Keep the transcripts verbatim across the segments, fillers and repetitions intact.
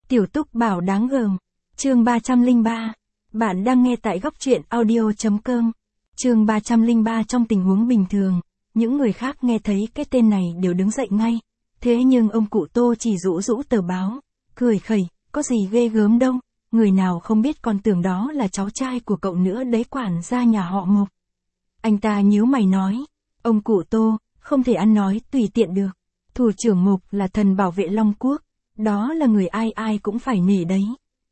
Tiểu Túc Bảo đáng gờm. Chương ba trăm lẻ ba. Bạn đang nghe tại góc truyện audio.com. Chương ba trăm lẻ ba. Trong tình huống bình thường, những người khác nghe thấy cái tên này đều đứng dậy ngay. Thế nhưng ông cụ Tô chỉ rũ rũ tờ báo, cười khẩy, có gì ghê gớm đâu, người nào không biết còn tưởng đó là cháu trai của cậu nữa đấy, quản gia nhà họ Mộc. Anh ta nhíu mày nói, ông cụ Tô, không thể ăn nói tùy tiện được. Thủ trưởng Mộc là thần bảo vệ Long Quốc, đó là người ai ai cũng phải nể đấy.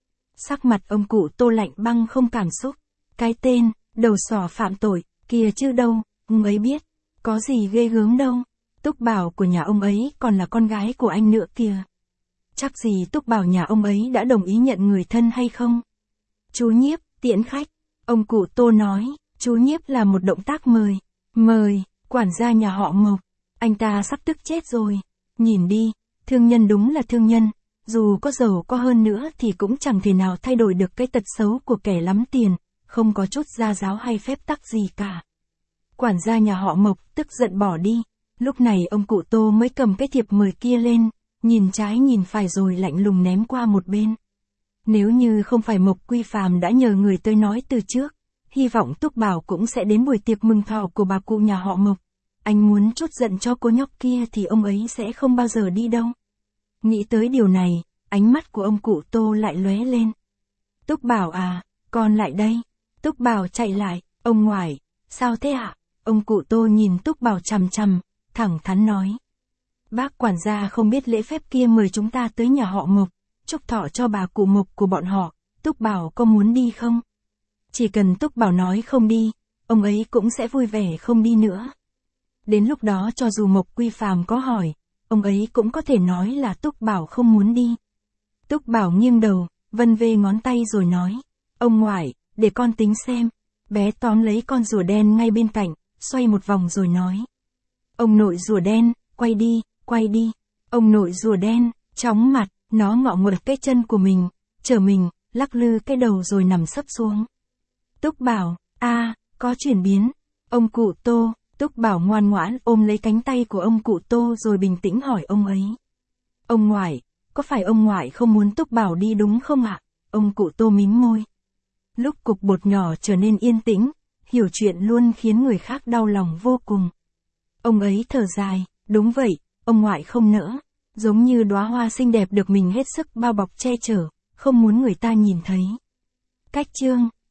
Sắc mặt ông cụ Tô lạnh băng không cảm xúc. Cái tên, đầu sỏ phạm tội, kia chứ đâu, ông ấy biết, có gì ghê gớm đâu. Túc Bảo của nhà ông ấy còn là con gái của anh nữa kìa. Chắc gì Túc Bảo nhà ông ấy đã đồng ý nhận người thân hay không? Chú Nhiếp, tiễn khách. Ông cụ Tô nói, chú Nhiếp là một động tác mời. Mời, quản gia nhà họ Mộc. Anh ta sắp tức chết rồi. Nhìn đi, thương nhân đúng là thương nhân. Dù có giàu có hơn nữa thì cũng chẳng thể nào thay đổi được cái tật xấu của kẻ lắm tiền, không có chút gia giáo hay phép tắc gì cả. Quản gia nhà họ Mộc tức giận bỏ đi. Lúc này ông cụ Tô mới cầm cái thiệp mời kia lên, nhìn trái nhìn phải rồi lạnh lùng ném qua một bên. Nếu như không phải Mộc Quy Phàm đã nhờ người tới nói từ trước, hy vọng Túc Bảo cũng sẽ đến buổi tiệc mừng thọ của bà cụ nhà họ Mộc. Anh muốn trút giận cho cô nhóc kia thì ông ấy sẽ không bao giờ đi đâu. Nghĩ tới điều này, ánh mắt của ông cụ Tô lại lóe lên. Túc Bảo à, con lại đây. Túc Bảo chạy lại, ông ngoại, sao thế ạ? À? Ông cụ Tô nhìn Túc Bảo chằm chằm, thẳng thắn nói. Bác quản gia không biết lễ phép kia mời chúng ta tới nhà họ Mộc, chúc thọ cho bà cụ Mộc của bọn họ, Túc Bảo có muốn đi không? Chỉ cần Túc Bảo nói không đi, ông ấy cũng sẽ vui vẻ không đi nữa. Đến lúc đó cho dù Mộc Quy Phàm có hỏi, ông ấy cũng có thể nói là Túc Bảo không muốn đi. Túc Bảo nghiêng đầu, vân vê ngón tay rồi nói, ông ngoại, để con tính xem. Bé tóm lấy con rùa đen ngay bên cạnh, xoay một vòng rồi nói. Ông nội rùa đen, quay đi, quay đi. Ông nội rùa đen, chóng mặt, nó ngọ nguậy cái chân của mình, trở mình, lắc lư cái đầu rồi nằm sấp xuống. Túc Bảo, a, à, có chuyển biến. Ông cụ Tô, Túc Bảo ngoan ngoãn ôm lấy cánh tay của ông cụ Tô rồi bình tĩnh hỏi ông ấy. Ông ngoại, có phải ông ngoại không muốn Túc Bảo đi đúng không ạ? Ông cụ Tô mím môi. Lúc cục bột nhỏ trở nên yên tĩnh, hiểu chuyện luôn khiến người khác đau lòng vô cùng. Ông ấy thở dài, đúng vậy, ông ngoại không nỡ, giống như đóa hoa xinh đẹp được mình hết sức bao bọc che chở, không muốn người ta nhìn thấy. Cách chương